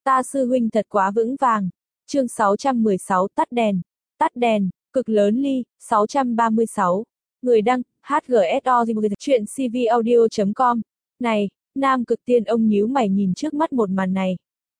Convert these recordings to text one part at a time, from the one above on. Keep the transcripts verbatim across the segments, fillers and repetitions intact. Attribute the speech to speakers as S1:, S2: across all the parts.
S1: Ta sư huynh thật quá vững vàng. Chương sáu trăm mười sáu tắt đèn. Tắt đèn, cực lớn ly, sáu trăm ba mươi sáu. Người đăng, hát giê ét o chuyện c v audio chấm com. Này, Nam Cực Tiên ông nhíu mày nhìn trước mắt một màn này.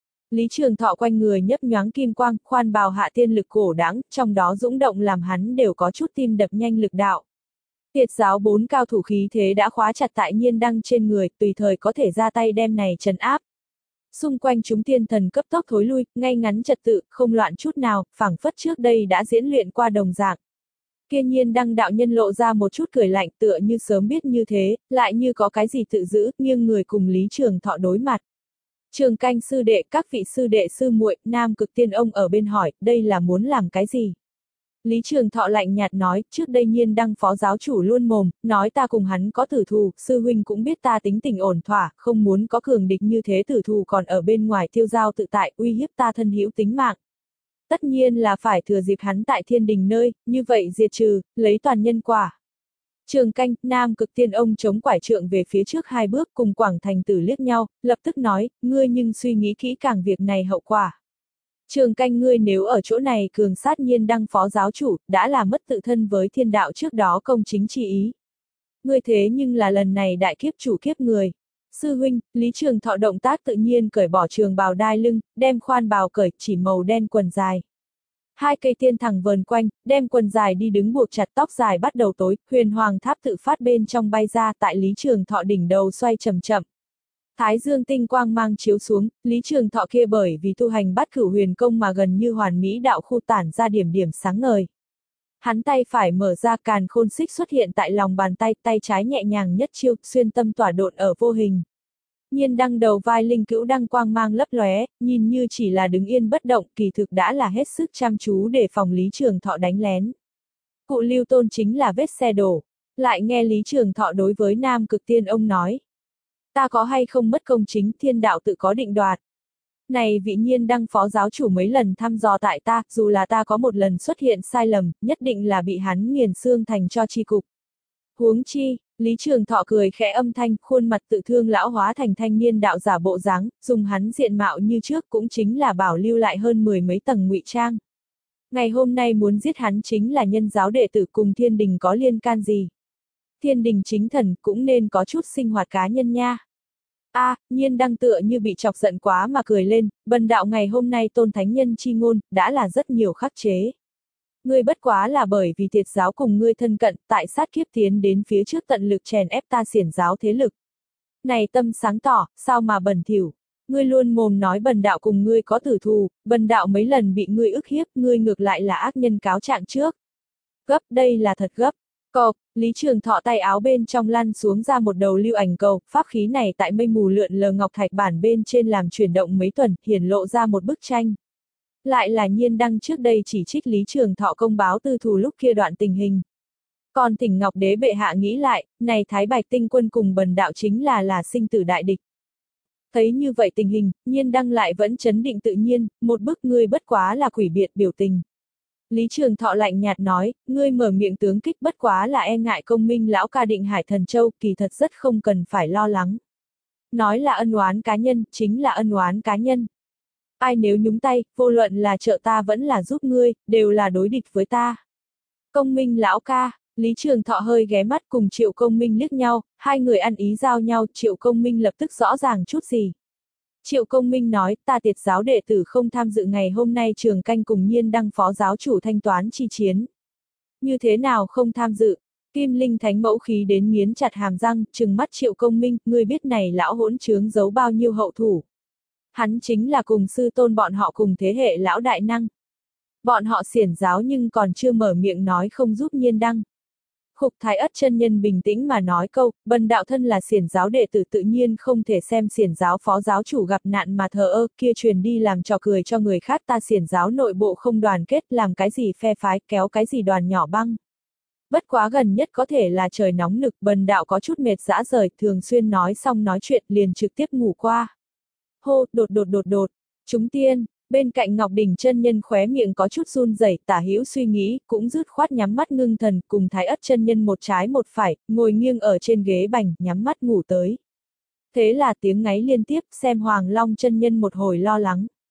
S1: Lý Trường Thọ quanh người nhấp nhoáng kim quang, khoan bào hạ tiên lực cổ đãng, trong đó dũng động làm hắn đều có chút tim đập nhanh lực đạo. Tiệt giáo bốn cao thủ khí thế đã khóa chặt tại Nhiên Đăng trên người, tùy thời có thể ra tay đem này trấn áp. Xung quanh chúng tiên thần cấp tốc thối lui, ngay ngắn trật tự, không loạn chút nào, phảng phất trước đây đã diễn luyện qua đồng dạng. Kia Nhiên Đăng đạo nhân lộ ra một chút cười lạnh, tựa như sớm biết như thế, lại như có cái gì tự giữ, nghiêng người cùng Lý Trường Thọ đối mặt. Trường Canh sư đệ, các vị sư đệ sư muội, Nam Cực Tiên ông ở bên hỏi, đây là muốn làm cái gì? Lý Trường Thọ lạnh nhạt nói, trước đây Nhiên Đăng phó giáo chủ luôn mồm, nói ta cùng hắn có tử thù, sư huynh cũng biết ta tính tình ổn thỏa, không muốn có cường địch như thế, tử thù còn ở bên ngoài tiêu giao tự tại, uy hiếp ta thân hữu tính mạng. Tất nhiên là phải thừa dịp hắn tại thiên đình nơi, như vậy diệt trừ, lấy toàn nhân quả. Trường Canh, Nam Cực Tiên ông chống quải trượng về phía trước hai bước, cùng Quảng Thành Tử liếc nhau, lập tức nói, ngươi nhưng suy nghĩ kỹ càng việc này hậu quả. Trường Canh, ngươi nếu ở chỗ này cường sát Nhiên Đăng phó giáo chủ, đã là mất tự thân với thiên đạo trước đó công chính chi ý. Ngươi thế nhưng là lần này đại kiếp chủ kiếp người. Sư huynh, Lý Trường Thọ động tác tự nhiên cởi bỏ trường bào đai lưng, đem khoan bào cởi, chỉ màu đen quần dài. Hai cây tiên thẳng vờn quanh, đem quần dài đi đứng buộc chặt, tóc dài bắt đầu tối, huyền hoàng tháp tự phát bên trong bay ra, tại Lý Trường Thọ đỉnh đầu xoay chậm chậm. Thái dương tinh quang mang chiếu xuống, Lý Trường Thọ kia bởi vì tu hành bát cửu huyền công mà gần như hoàn mỹ đạo khu tản ra điểm điểm sáng ngời. Hắn tay phải mở ra, càn khôn xích xuất hiện tại lòng bàn tay, tay trái nhẹ nhàng nhất chiêu, xuyên tâm tỏa độn ở vô hình. Nhiên Đăng đầu vai linh cữu đăng quang mang lấp lóe, nhìn như chỉ là đứng yên bất động, kỳ thực đã là hết sức chăm chú để phòng Lý Trường Thọ đánh lén. Cụ Lưu Tôn chính là vết xe đổ. Lại nghe Lý Trường Thọ đối với Nam Cực Tiên ông nói. Ta có hay không mất công chính, thiên đạo tự có định đoạt. Này vị Nhiên Đăng phó giáo chủ mấy lần thăm dò tại ta, dù là ta có một lần xuất hiện sai lầm, nhất định là bị hắn nghiền xương thành cho chi cục. Huống chi, Lý Trường Thọ cười khẽ âm thanh, khuôn mặt tự thương lão hóa thành thanh niên đạo giả bộ dáng, dùng hắn diện mạo như trước cũng chính là bảo lưu lại hơn mười mấy tầng ngụy trang. Ngày hôm nay muốn giết hắn chính là nhân giáo đệ tử, cùng thiên đình có liên can gì? Thiên đình chính thần cũng nên có chút sinh hoạt cá nhân nha. A, à, Nhiên Đăng tựa như bị chọc giận quá mà cười lên, bần đạo ngày hôm nay tôn thánh nhân chi ngôn, đã là rất nhiều khắc chế. Ngươi bất quá là bởi vì tiệt giáo cùng ngươi thân cận, tại sát kiếp tiến đến phía trước tận lực chèn ép ta xiển giáo thế lực. Này tâm sáng tỏ, sao mà bẩn thỉu? Ngươi luôn mồm nói bần đạo cùng ngươi có tử thù, bần đạo mấy lần bị ngươi ức hiếp, ngươi ngược lại là ác nhân cáo trạng trước. Gấp, đây là thật gấp. Cộc, Lý Trường Thọ tay áo bên trong lăn xuống ra một đầu lưu ảnh cầu, pháp khí này tại mây mù lượn lờ ngọc thạch bản bên trên làm chuyển động mấy tuần, hiển lộ ra một bức tranh. Lại là Nhiên Đăng trước đây chỉ trích Lý Trường Thọ công báo tư thù lúc kia đoạn tình hình. Còn Thỉnh Ngọc Đế bệ hạ nghĩ lại, này Thái Bạch Tinh Quân cùng bần đạo chính là là sinh tử đại địch. Thấy như vậy tình hình, Nhiên Đăng lại vẫn trấn định tự nhiên, một bức ngươi bất quá là quỷ biệt biểu tình. Lý Trường Thọ lạnh nhạt nói, ngươi mở miệng tướng kích bất quá là e ngại công minh lão ca Định Hải Thần Châu, kỳ thật rất không cần phải lo lắng. Nói là ân oán cá nhân, chính là ân oán cá nhân. Ai nếu nhúng tay, vô luận là trợ ta vẫn là giúp ngươi, đều là đối địch với ta. Công minh lão ca, Lý Trường Thọ hơi ghé mắt cùng Triệu Công Minh liếc nhau, hai người ăn ý giao nhau, Triệu Công Minh lập tức rõ ràng chút gì. Triệu Công Minh nói, ta tiệt giáo đệ tử không tham dự ngày hôm nay Trường Canh cùng Nhiên Đăng phó giáo chủ thanh toán chi chiến. Như thế nào không tham dự? Kim Linh Thánh mẫu khí đến nghiến chặt hàm răng, trừng mắt Triệu Công Minh, ngươi biết này lão hỗn trướng giấu bao nhiêu hậu thủ. Hắn chính là cùng sư tôn bọn họ cùng thế hệ lão đại năng. Bọn họ xiển giáo nhưng còn chưa mở miệng nói không giúp Nhiên Đăng. Khục Thái Ất chân nhân bình tĩnh mà nói câu, bần đạo thân là xiển giáo đệ tử tự nhiên không thể xem xiển giáo phó giáo chủ gặp nạn mà thờ ơ, kia truyền đi làm trò cười cho người khác, ta xiển giáo nội bộ không đoàn kết, làm cái gì phe phái, kéo cái gì đoàn nhỏ băng. Bất quá gần nhất có thể là trời nóng nực, bần đạo có chút mệt dã rời, thường xuyên nói xong nói chuyện liền trực tiếp ngủ qua. Hô, đột đột đột đột, chúng tiên. Bên cạnh Ngọc Đỉnh chân nhân khóe miệng có chút run rẩy, tả hữu suy nghĩ, cũng dứt khoát nhắm mắt ngưng thần, cùng Thái Ất chân nhân một trái một phải, ngồi nghiêng ở trên ghế bành, nhắm mắt ngủ tới. Thế là tiếng ngáy liên tiếp, xem Hoàng Long chân nhân một hồi lo lắng.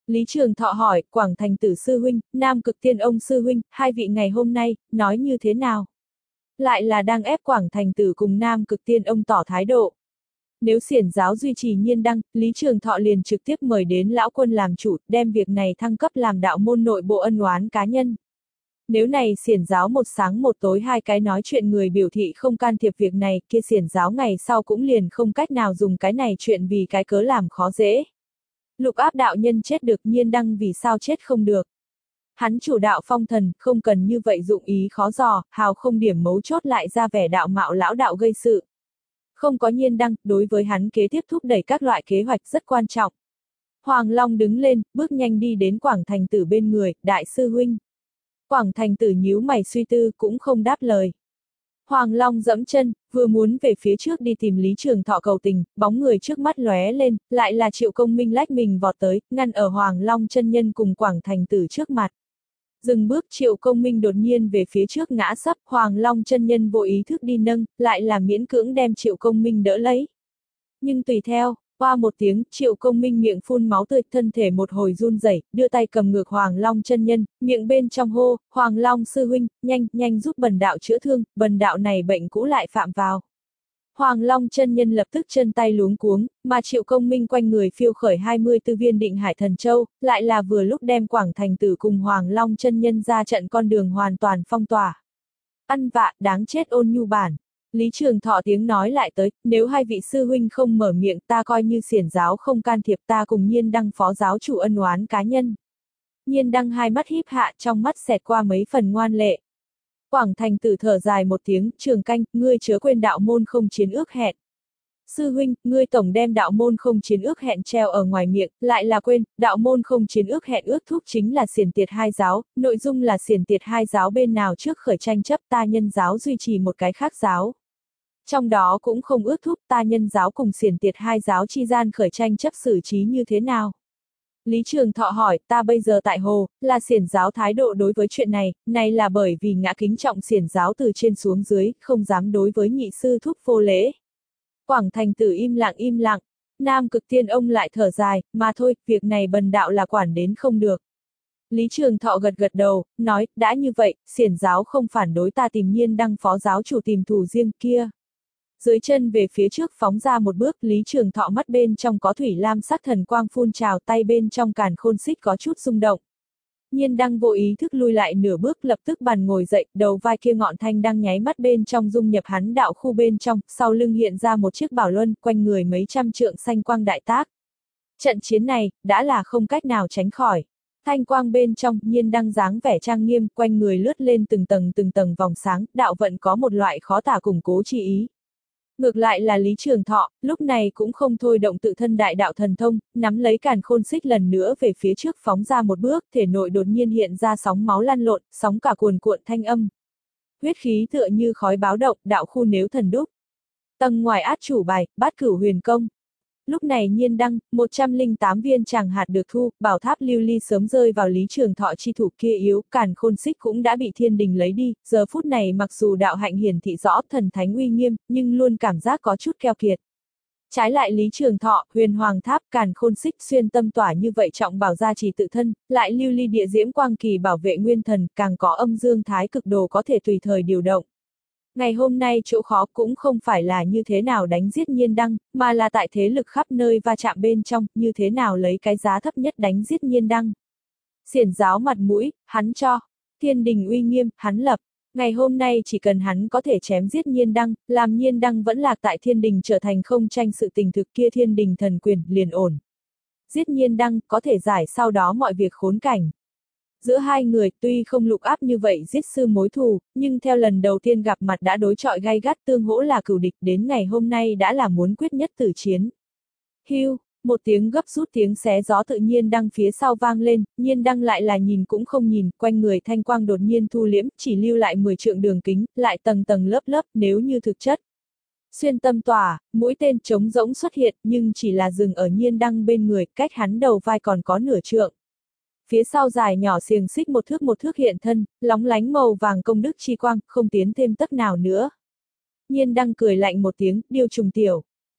S1: Lý Trường Thọ hỏi, Quảng Thành Tử sư huynh, Nam Cực Tiên ông sư huynh, hai vị ngày hôm nay, nói như thế nào? Lại là đang ép Quảng Thành Tử cùng Nam Cực Tiên ông tỏ thái độ. Nếu xiển giáo duy trì nhiên đăng, Lý Trường Thọ liền trực tiếp mời đến lão quân làm chủ, đem việc này thăng cấp làm đạo môn nội bộ ân oán cá nhân. Nếu này xiển giáo một sáng một tối hai cái nói chuyện người biểu thị không can thiệp việc này, kia xiển giáo ngày sau cũng liền không cách nào dùng cái này chuyện vì cái cớ làm khó dễ. Lục áp đạo nhân chết được, nhiên đăng vì sao chết không được. Hắn chủ đạo phong thần, không cần như vậy dụng ý khó dò, hào không điểm mấu chốt lại ra vẻ đạo mạo lão đạo gây sự. Không có nhiên đăng, đối với hắn kế tiếp thúc đẩy các loại kế hoạch rất quan trọng. Hoàng Long đứng lên, bước nhanh đi đến Quảng Thành Tử bên người, đại sư huynh. Quảng Thành Tử nhíu mày suy tư cũng không đáp lời. Hoàng Long dẫm chân, vừa muốn về phía trước đi tìm Lý Trường Thọ cầu tình, bóng người trước mắt lóe lên, lại là Triệu Công Minh lách mình vọt tới, ngăn ở Hoàng Long chân nhân cùng Quảng Thành Tử trước mặt. Dừng bước, Triệu Công Minh đột nhiên về phía trước ngã sấp, Hoàng Long chân nhân vô ý thức đi nâng, lại là miễn cưỡng đem Triệu Công Minh đỡ lấy. Nhưng tùy theo, qua một tiếng, Triệu Công Minh miệng phun máu tươi, thân thể một hồi run rẩy, đưa tay cầm ngược Hoàng Long chân nhân, miệng bên trong hô, Hoàng Long sư huynh, nhanh, nhanh giúp bần đạo chữa thương, bần đạo này bệnh cũ lại phạm vào. Hoàng Long chân nhân lập tức chân tay luống cuống, mà Triệu Công Minh quanh người phiêu khởi hai mươi tư viên định hải thần châu, lại là vừa lúc đem Quảng Thành Tử cùng Hoàng Long chân nhân ra trận con đường hoàn toàn phong tỏa. Ăn vạ, đáng chết ôn nhu bản. Lý Trường Thọ tiếng nói lại tới, nếu hai vị sư huynh không mở miệng ta coi như xiển giáo không can thiệp, ta cùng nhiên đăng phó giáo chủ ân oán cá nhân. Nhiên đăng hai mắt híp hạ, trong mắt xẹt qua mấy phần ngoan lệ. Quảng Thành Tử thở dài một tiếng, Trường canh, ngươi chớ quên đạo môn không chiến ước hẹn. Sư huynh, ngươi tổng đem đạo môn không chiến ước hẹn treo ở ngoài miệng, lại là quên, đạo môn không chiến ước hẹn ước thúc chính là xiển tiệt hai giáo, nội dung là xiển tiệt hai giáo bên nào trước khởi tranh chấp, ta nhân giáo duy trì một cái khác giáo. Trong đó cũng không ước thúc ta nhân giáo cùng xiển tiệt hai giáo chi gian khởi tranh chấp xử trí như thế nào. Lý Trường Thọ hỏi, ta bây giờ tại hồ, là xiển giáo thái độ đối với chuyện này, này là bởi vì ngã kính trọng xiển giáo từ trên xuống dưới, không dám đối với nhị sư thúc vô lễ. Quảng Thành Tử im lặng im lặng, Nam Cực Tiên ông lại thở dài, mà thôi, việc này bần đạo là quản đến không được. Lý Trường Thọ gật gật đầu, nói, đã như vậy, xiển giáo không phản đối ta tìm nhiên đăng phó giáo chủ tìm thủ riêng kia. Dưới chân về phía trước phóng ra một bước, Lý Trường Thọ mắt bên trong có thủy lam sắc thần quang phun trào, tay bên trong càn khôn xích có chút rung động. Nhiên đăng vô ý thức lui lại nửa bước, lập tức bàn ngồi dậy, đầu vai kia ngọn thanh đang nháy mắt bên trong dung nhập hắn đạo khu bên trong, sau lưng hiện ra một chiếc bảo luân, quanh người mấy trăm trượng xanh quang đại tác. Trận chiến này, đã là không cách nào tránh khỏi. Thanh quang bên trong, nhiên đăng dáng vẻ trang nghiêm, quanh người lướt lên từng tầng từng tầng vòng sáng, đạo vận có một loại khó tả củng cố chi ý. Ngược lại là Lý Trường Thọ, lúc này cũng không thôi động tự thân đại đạo thần thông, nắm lấy càn khôn xích lần nữa về phía trước phóng ra một bước, thể nội đột nhiên hiện ra sóng máu lăn lộn, sóng cả cuồn cuộn thanh âm. Huyết khí tựa như khói báo động, đạo khu nếu thần đúc. Tầng ngoài át chủ bài, bát cửu huyền công. Lúc này nhiên đăng, một trăm lẻ tám viên tràng hạt được thu, bảo tháp lưu ly sớm rơi vào Lý Trường Thọ chi thủ kia yếu, càn khôn xích cũng đã bị thiên đình lấy đi, giờ phút này mặc dù đạo hạnh hiển thị rõ thần thánh uy nghiêm, nhưng luôn cảm giác có chút keo kiệt. Trái lại Lý Trường Thọ, huyền hoàng tháp, càn khôn xích xuyên tâm tỏa như vậy trọng bảo gia trì tự thân, lại lưu ly địa diễm quang kỳ bảo vệ nguyên thần, càng có âm dương thái cực đồ có thể tùy thời điều động. Ngày hôm nay chỗ khó cũng không phải là như thế nào đánh giết nhiên đăng, mà là tại thế lực khắp nơi va chạm bên trong, như thế nào lấy cái giá thấp nhất đánh giết nhiên đăng. Xiển giáo mặt mũi, hắn cho. Thiên đình uy nghiêm, hắn lập. Ngày hôm nay chỉ cần hắn có thể chém giết nhiên đăng, làm nhiên đăng vẫn lạc tại thiên đình trở thành không tranh sự tình thực kia thiên đình thần quyền, liền ổn. Giết nhiên đăng, có thể giải sau đó mọi việc khốn cảnh. Giữa hai người tuy không lục áp như vậy giết sư mối thù, nhưng theo lần đầu tiên gặp mặt đã đối chọi gay gắt tương hỗ là cửu địch, đến ngày hôm nay đã là muốn quyết nhất tử chiến. Hưu, một tiếng gấp rút tiếng xé gió tự nhiên đăng phía sau vang lên, nhiên đăng lại là nhìn cũng không nhìn, quanh người thanh quang đột nhiên thu liễm, chỉ lưu lại mười trượng đường kính, lại tầng tầng lớp lớp nếu như thực chất. Xuyên tâm tỏa, mũi tên trống rỗng xuất hiện nhưng chỉ là dừng ở nhiên đăng bên người, cách hắn đầu vai còn có nửa trượng. Phía sau dài nhỏ xiềng xích một thước một thước hiện thân, lóng lánh màu vàng công đức chi quang, không tiến thêm tấc nào nữa. Nhiên đăng cười lạnh một tiếng, điêu trùng tiểu. Ông,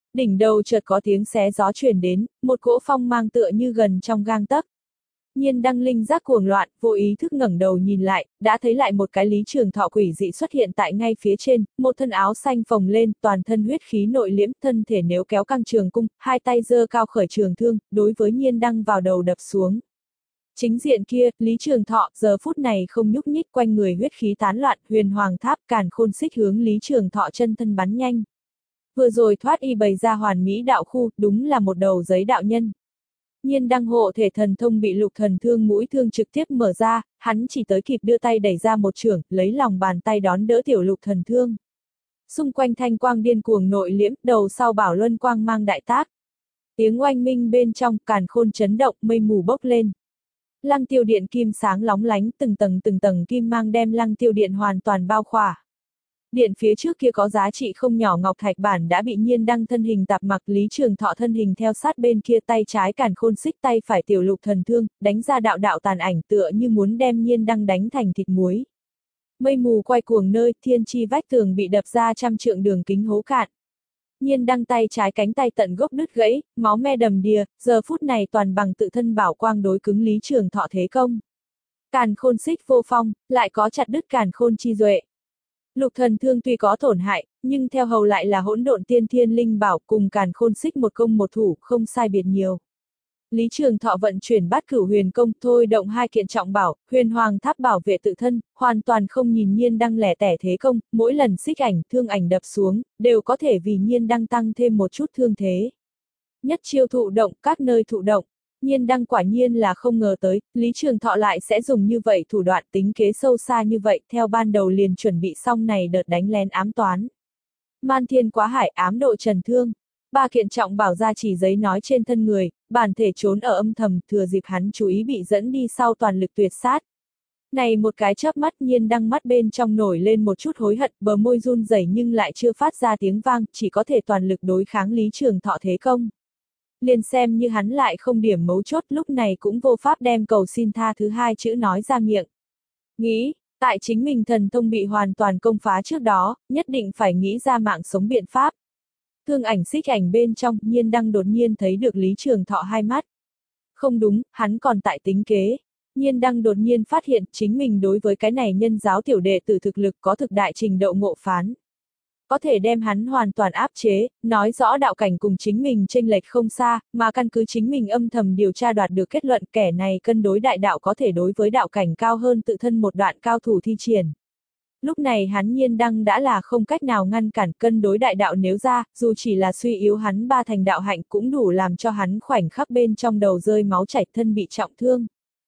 S1: Đỉnh đầu chợt có tiếng xé gió truyền đến, một cỗ phong mang tựa như gần trong gang tấc. Nhiên đăng linh giác cuồng loạn, vô ý thức ngẩng đầu nhìn lại, đã thấy lại một cái Lý Trường Thọ quỷ dị xuất hiện tại ngay phía trên, một thân áo xanh phồng lên, toàn thân huyết khí nội liễm, thân thể nếu kéo căng trường cung, hai tay giơ cao khởi trường thương, đối với nhiên đăng vào đầu đập xuống. Chính diện kia, Lý Trường Thọ, giờ phút này không nhúc nhích, quanh người huyết khí tán loạn, huyền hoàng tháp càn khôn xích hướng Lý Trường Thọ chân thân bắn nhanh. Vừa rồi thoát y bày ra hoàn mỹ đạo khu, đúng là một đầu giấy đạo nhân. Nhiên đăng hộ thể thần thông bị lục thần thương mũi thương trực tiếp mở ra, hắn chỉ tới kịp đưa tay đẩy ra một chưởng, lấy lòng bàn tay đón đỡ tiểu lục thần thương. Xung quanh thanh quang điên cuồng nội liễm, đầu sau bảo luân quang mang đại tác. Tiếng oanh minh bên trong, càn khôn chấn động, mây mù bốc lên. Lăng tiêu điện kim sáng lóng lánh, từng tầng từng tầng kim mang đem lăng tiêu điện hoàn toàn bao khỏa. Điện phía trước kia có giá trị không nhỏ ngọc thạch bản đã bị nhiên đăng thân hình tạp mặc, Lý Trường Thọ thân hình theo sát bên kia, tay trái càn khôn xích, tay phải tiểu lục thần thương, đánh ra đạo đạo tàn ảnh tựa như muốn đem nhiên đăng đánh thành thịt muối. Mây mù quay cuồng nơi, thiên chi vách tường bị đập ra trăm trượng đường kính hố cạn. Nhiên đăng tay trái cánh tay tận gốc đứt gãy, máu me đầm đìa, giờ phút này toàn bằng tự thân bảo quang đối cứng Lý Trường Thọ thế công. Càn khôn xích vô phong, lại có chặt đứt càn khôn chi duệ. Lục thần thương tuy có tổn hại, nhưng theo hầu lại là hỗn độn tiên thiên linh bảo, cùng càn khôn xích một công một thủ, không sai biệt nhiều. Lý Trường Thọ vận chuyển bát cửu huyền công, thôi động hai kiện trọng bảo, huyền hoàng tháp bảo vệ tự thân, hoàn toàn không nhìn nhiên đăng lẻ tẻ thế công, mỗi lần xích ảnh, thương ảnh đập xuống, đều có thể vì nhiên đăng tăng thêm một chút thương thế. Nhất chiêu thụ động, các nơi thụ động. Nhiên đăng quả nhiên là không ngờ tới, Lý Trường Thọ lại sẽ dùng như vậy thủ đoạn, tính kế sâu xa như vậy, theo ban đầu liền chuẩn bị xong này đợt đánh lén ám toán. Man thiên quá hải, ám độ trần thương. Ba kiện trọng bảo ra chỉ giấy nói trên thân người, bản thể trốn ở âm thầm, thừa dịp hắn chú ý bị dẫn đi sau toàn lực tuyệt sát. Này một cái chớp mắt, nhiên đăng mắt bên trong nổi lên một chút hối hận, bờ môi run rẩy nhưng lại chưa phát ra tiếng vang, chỉ có thể toàn lực đối kháng Lý Trường Thọ thế công. Liền xem như hắn lại không điểm mấu chốt, lúc này cũng vô pháp đem cầu xin tha thứ hai chữ nói ra miệng. Nghĩ, tại chính mình thần thông bị hoàn toàn công phá trước đó, nhất định phải nghĩ ra mạng sống biện pháp. Thương ảnh xích ảnh bên trong, nhiên đăng đột nhiên thấy được Lý Trường Thọ hai mắt. Không đúng, hắn còn tại tính kế. Nhiên đăng đột nhiên phát hiện chính mình đối với cái này nhân giáo tiểu đệ tử thực lực có thực đại trình độ ngộ phán. Có thể đem hắn hoàn toàn áp chế, nói rõ đạo cảnh cùng chính mình chênh lệch không xa, mà căn cứ chính mình âm thầm điều tra đoạt được kết luận kẻ này cân đối đại đạo có thể đối với đạo cảnh cao hơn tự thân một đoạn cao thủ thi triển. Lúc này hắn nhiên đăng đã là không cách nào ngăn cản, cân đối đại đạo nếu ra, dù chỉ là suy yếu hắn ba thành đạo hạnh cũng đủ làm cho hắn khoảnh khắc bên trong đầu rơi máu chảy, thân bị trọng thương.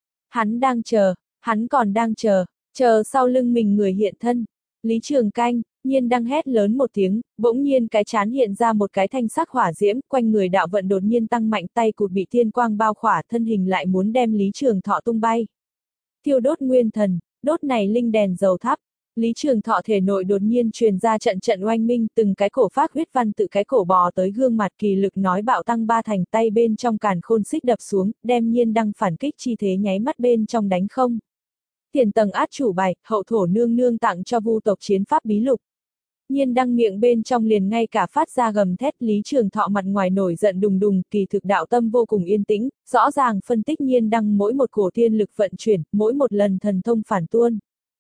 S1: Hắn đang chờ, hắn còn đang chờ, chờ sau lưng mình người hiện thân. Lý Trường Canh, nhiên đăng hét lớn một tiếng, bỗng nhiên cái chán hiện ra một cái thanh sắc hỏa diễm, quanh người đạo vận đột nhiên tăng mạnh, tay cụt bị thiên quang bao khỏa, thân hình lại muốn đem Lý Trường Thọ tung bay. Thiêu đốt nguyên thần, đốt này linh đèn dầu thắp. Lý Trường Thọ thể nội đột nhiên truyền ra trận trận oanh minh, từng cái cổ phát huyết văn tự cái cổ bò tới gương mặt, kỳ lực nói bạo tăng ba thành, tay bên trong càn khôn xích đập xuống, đem nhiên đăng phản kích chi thế nháy mắt bên trong đánh không. Tiền tầng át chủ bài, hậu thổ nương nương tặng cho vu tộc chiến pháp bí lục. Nhiên đăng miệng bên trong liền ngay cả phát ra gầm thét. Lý Trường Thọ mặt ngoài nổi giận đùng đùng, kỳ thực đạo tâm vô cùng yên tĩnh, rõ ràng phân tích nhiên đăng mỗi một cổ thiên lực vận chuyển, mỗi một lần thần thông phản tuôn.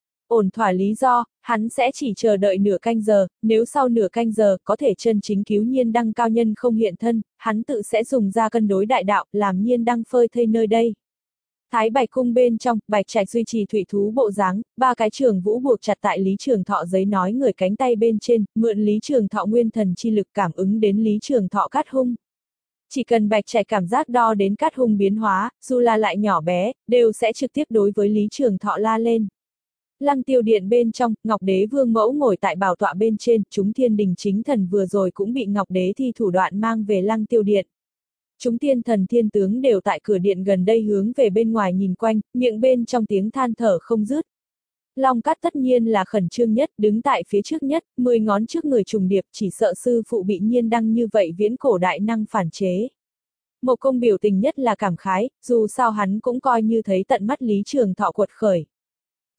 S1: Ổn thỏa lý do, hắn sẽ chỉ chờ đợi nửa canh giờ, nếu sau nửa canh giờ có thể chân chính cứu nhiên đăng cao nhân không hiện thân, hắn tự sẽ dùng ra cân đối đại đạo, làm nhiên đăng phơi thây nơi đây. Thái Bạch cung bên trong, Bạch Trạch duy trì thủy thú bộ dáng, ba cái trường vũ buộc chặt tại Lý Trường Thọ giấy nói người cánh tay bên trên, mượn Lý Trường Thọ nguyên thần chi lực cảm ứng đến Lý Trường Thọ cát hung. Chỉ cần Bạch Trạch cảm giác đo đến cát hung biến hóa, dù là lại nhỏ bé, đều sẽ trực tiếp đối với Lý Trường Thọ la lên. Lăng tiêu điện bên trong, Ngọc Đế Vương mẫu ngồi tại bảo tọa bên trên, chúng thiên đình chính thần vừa rồi cũng bị Ngọc Đế thi thủ đoạn mang về lăng tiêu điện. Chúng tiên thần thiên tướng đều tại cửa điện gần đây hướng về bên ngoài nhìn quanh, miệng bên trong tiếng than thở không dứt. Long Cát tất nhiên là khẩn trương nhất, đứng tại phía trước nhất, mười ngón trước người trùng điệp, chỉ sợ sư phụ bị nhiên đăng như vậy viễn cổ đại năng phản chế. Một công biểu tình nhất là cảm khái, dù sao hắn cũng coi như thấy tận mắt Lý Trường Thọ quật khởi.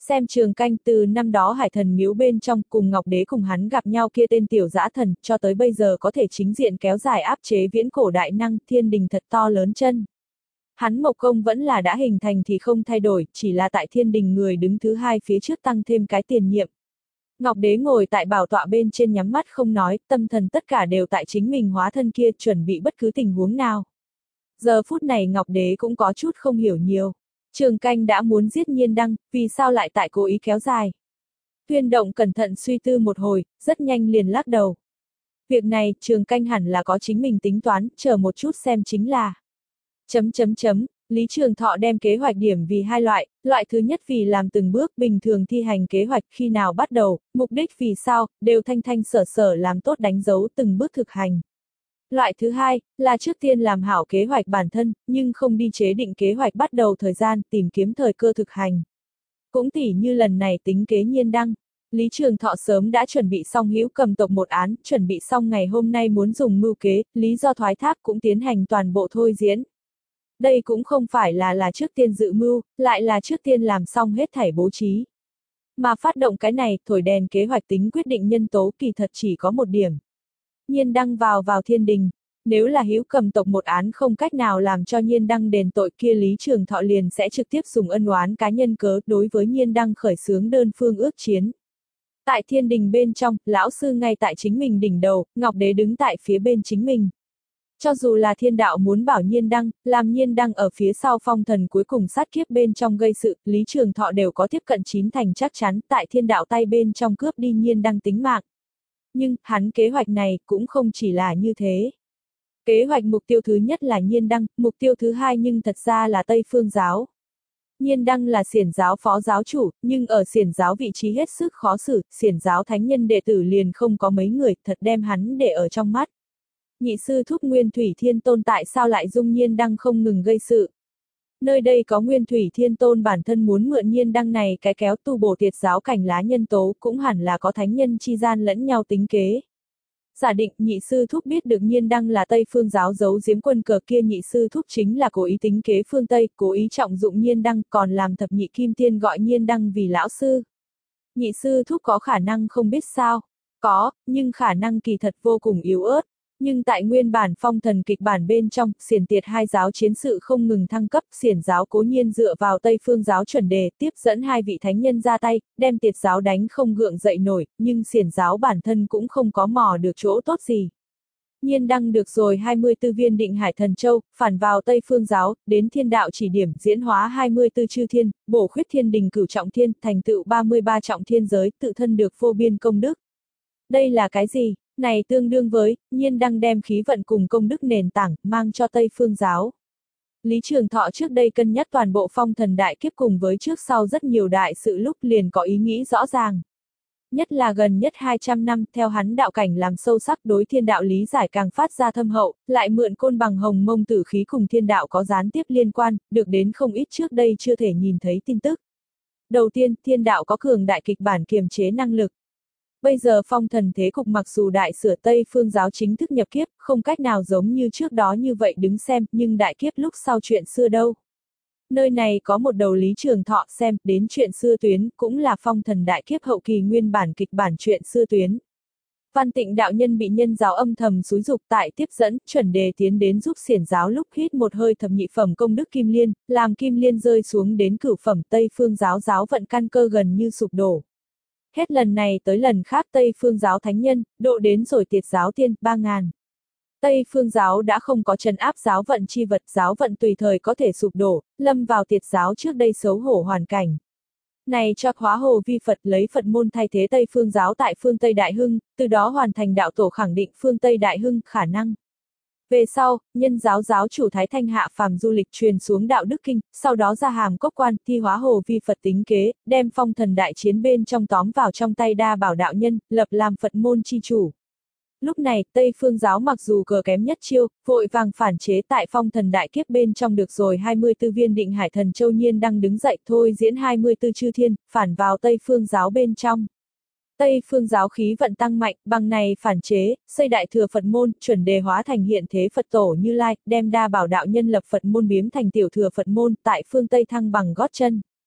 S1: Xem Trường Canh từ năm đó Hải Thần Miếu bên trong cùng Ngọc Đế cùng hắn gặp nhau kia tên tiểu dã thần, cho tới bây giờ có thể chính diện kéo dài áp chế viễn cổ đại năng, thiên đình thật to lớn chân. Hắn Mộc Công vẫn là đã hình thành thì không thay đổi, chỉ là tại thiên đình người đứng thứ hai phía trước tăng thêm cái tiền nhiệm. Ngọc Đế ngồi tại bảo tọa bên trên nhắm mắt không nói, tâm thần tất cả đều tại chính mình hóa thân kia chuẩn bị bất cứ tình huống nào. Giờ phút này Ngọc Đế cũng có chút không hiểu nhiều. Trường Canh đã muốn giết Nhiên Đăng, vì sao lại tại cố ý kéo dài? Tuyên Động cẩn thận suy tư một hồi, rất nhanh liền lắc đầu. Việc này, Trường Canh hẳn là có chính mình tính toán, chờ một chút xem chính là. Chấm chấm chấm, Lý Trường Thọ đem kế hoạch điểm vì hai loại, loại thứ nhất vì làm từng bước bình thường thi hành kế hoạch khi nào bắt đầu, mục đích vì sao, đều thanh thanh sở sở làm tốt đánh dấu từng bước thực hành. Loại thứ hai, là trước tiên làm hảo kế hoạch bản thân, nhưng không đi chế định kế hoạch bắt đầu thời gian, tìm kiếm thời cơ thực hành. Cũng tỉ như lần này tính kế Nhiên Đăng, Lý Trường Thọ sớm đã chuẩn bị xong Hữu Cầm tộc một án, chuẩn bị xong ngày hôm nay muốn dùng mưu kế, lý do thoái thác cũng tiến hành toàn bộ thôi diễn. Đây cũng không phải là là trước tiên dự mưu, lại là trước tiên làm xong hết thảy bố trí. Mà phát động cái này, thổi đèn kế hoạch tính quyết định nhân tố kỳ thật chỉ có một điểm. Nhiên Đăng vào vào thiên đình, nếu là Hữu Cầm tộc một án không cách nào làm cho Nhiên Đăng đền tội kia Lý Trường Thọ liền sẽ trực tiếp dùng ân oán cá nhân cớ đối với Nhiên Đăng khởi xướng đơn phương ước chiến. Tại thiên đình bên trong, lão sư ngay tại chính mình đỉnh đầu, Ngọc Đế đứng tại phía bên chính mình. Cho dù là thiên đạo muốn bảo Nhiên Đăng, làm Nhiên Đăng ở phía sau phong thần cuối cùng sát kiếp bên trong gây sự, Lý Trường Thọ đều có tiếp cận chín thành chắc chắn tại thiên đạo tay bên trong cướp đi Nhiên Đăng tính mạng. Nhưng, hắn kế hoạch này cũng không chỉ là như thế. Kế hoạch mục tiêu thứ nhất là Nhiên Đăng, mục tiêu thứ hai nhưng thật ra là Tây Phương giáo. Nhiên Đăng là Xiển giáo phó giáo chủ, nhưng ở Xiển giáo vị trí hết sức khó xử, Xiển giáo thánh nhân đệ tử liền không có mấy người, thật đem hắn để ở trong mắt. Nhị sư thúc Nguyên Thủy Thiên Tôn tại sao lại dung Nhiên Đăng không ngừng gây sự. Nơi đây có Nguyên Thủy Thiên Tôn bản thân muốn mượn Nhiên Đăng này cái kéo tu bổ tiệt giáo cảnh lá nhân tố cũng hẳn là có thánh nhân chi gian lẫn nhau tính kế. Giả định nhị sư thúc biết được Nhiên Đăng là Tây Phương giáo giấu giếm quân cờ kia nhị sư thúc chính là cố ý tính kế phương Tây, cố ý trọng dụng Nhiên Đăng còn làm thập nhị kim tiên gọi Nhiên Đăng vì lão sư. Nhị sư thúc có khả năng không biết sao? Có, nhưng khả năng kỳ thật vô cùng yếu ớt. Nhưng tại nguyên bản phong thần kịch bản bên trong, Xiển Tiệt hai giáo chiến sự không ngừng thăng cấp, Xiển giáo cố nhiên dựa vào Tây Phương giáo chuẩn đề, tiếp dẫn hai vị thánh nhân ra tay, đem Tiệt giáo đánh không gượng dậy nổi, nhưng Xiển giáo bản thân cũng không có mò được chỗ tốt gì. Nhiên Đăng được rồi hai mươi tư viên định hải thần châu, phản vào Tây Phương giáo, đến thiên đạo chỉ điểm diễn hóa hai mươi tư chư thiên, bổ khuyết thiên đình cửu trọng thiên, thành tựu ba mươi ba trọng thiên giới, tự thân được vô biên công đức. Đây là cái gì? Này tương đương với, Nhiên Đăng đem khí vận cùng công đức nền tảng, mang cho Tây Phương giáo. Lý Trường Thọ trước đây cân nhắc toàn bộ phong thần đại kiếp cùng với trước sau rất nhiều đại sự lúc liền có ý nghĩ rõ ràng. Nhất là gần nhất hai trăm năm, theo hắn đạo cảnh làm sâu sắc đối thiên đạo lý giải càng phát ra thâm hậu, lại mượn côn bằng hồng mông tử khí cùng thiên đạo có gián tiếp liên quan, được đến không ít trước đây chưa thể nhìn thấy tin tức. Đầu tiên, thiên đạo có cường đại kịch bản kiềm chế năng lực. Bây giờ phong thần thế cục mặc dù đại sửa Tây Phương giáo chính thức nhập kiếp, không cách nào giống như trước đó như vậy đứng xem, nhưng đại kiếp lúc sau chuyện xưa đâu. Nơi này có một đầu Lý Trường Thọ xem, đến chuyện xưa tuyến, cũng là phong thần đại kiếp hậu kỳ nguyên bản kịch bản chuyện xưa tuyến. Văn Tịnh đạo nhân bị nhân giáo âm thầm xúi dục tại tiếp dẫn, chuẩn đề tiến đến giúp Xiển giáo lúc hít một hơi thập nhị phẩm công đức kim liên, làm kim liên rơi xuống đến cửu phẩm Tây Phương giáo giáo vận căn cơ gần như sụp đổ. Hết lần này tới lần khác Tây Phương giáo thánh nhân, độ đến rồi Tiệt giáo tiên, ba ngàn. Tây Phương giáo đã không có trấn áp giáo vận chi vật, giáo vận tùy thời có thể sụp đổ, lâm vào Tiệt giáo trước đây xấu hổ hoàn cảnh. Này cho hóa hồ vi Phật lấy Phật môn thay thế Tây Phương giáo tại phương Tây Đại Hưng, từ đó hoàn thành đạo tổ khẳng định phương Tây Đại Hưng khả năng. Về sau, nhân giáo giáo chủ Thái Thanh hạ phàm du lịch truyền xuống đạo đức kinh, sau đó ra hàm cốc quan, thi hóa hồ vi Phật tính kế, đem phong thần đại chiến bên trong tóm vào trong tay đa bảo đạo nhân, lập làm Phật môn chi chủ. Lúc này, Tây Phương giáo mặc dù cờ kém nhất chiêu, vội vàng phản chế tại phong thần đại kiếp bên trong được rồi hai mươi tư viên định hải thần châu Nhiên Đăng đứng dậy thôi diễn hai mươi tư chư thiên, phản vào Tây Phương giáo bên trong. Tây Phương giáo khí vận tăng mạnh, bằng này phản chế, xây đại thừa Phật môn, chuẩn đề hóa thành hiện thế Phật tổ Như Lai, đem đa bảo đạo nhân lập Phật môn biếm thành tiểu thừa Phật môn, tại phương Tây thăng bằng gót chân.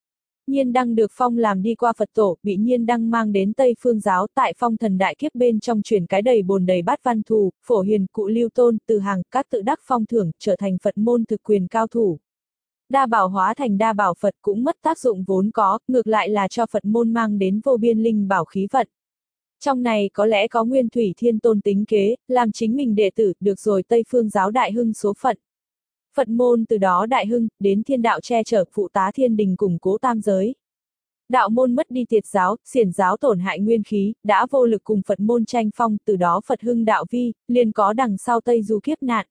S1: Nhiên Đăng được phong làm đi qua Phật tổ, bị Nhiên Đăng mang đến Tây Phương giáo, tại phong thần đại kiếp bên trong chuyển cái đầy bồn đầy bát văn thù, phổ hiền cụ lưu tôn, từ hàng, các tự đắc phong thưởng, trở thành Phật môn thực quyền cao thủ. Đa bảo hóa thành đa bảo Phật cũng mất tác dụng vốn có, ngược lại là cho Phật môn mang đến vô biên linh bảo khí vận. Trong này có lẽ có Nguyên Thủy Thiên Tôn tính kế, làm chính mình đệ tử, được rồi Tây Phương giáo đại hưng số phận. Phật môn từ đó đại hưng, đến thiên đạo che chở, phụ tá thiên đình củng cố tam giới. Đạo môn mất đi tiệt giáo, xiển giáo tổn hại nguyên khí, đã vô lực cùng Phật môn tranh phong, từ đó Phật hưng đạo vi, liền có đằng sau Tây Du kiếp nạn.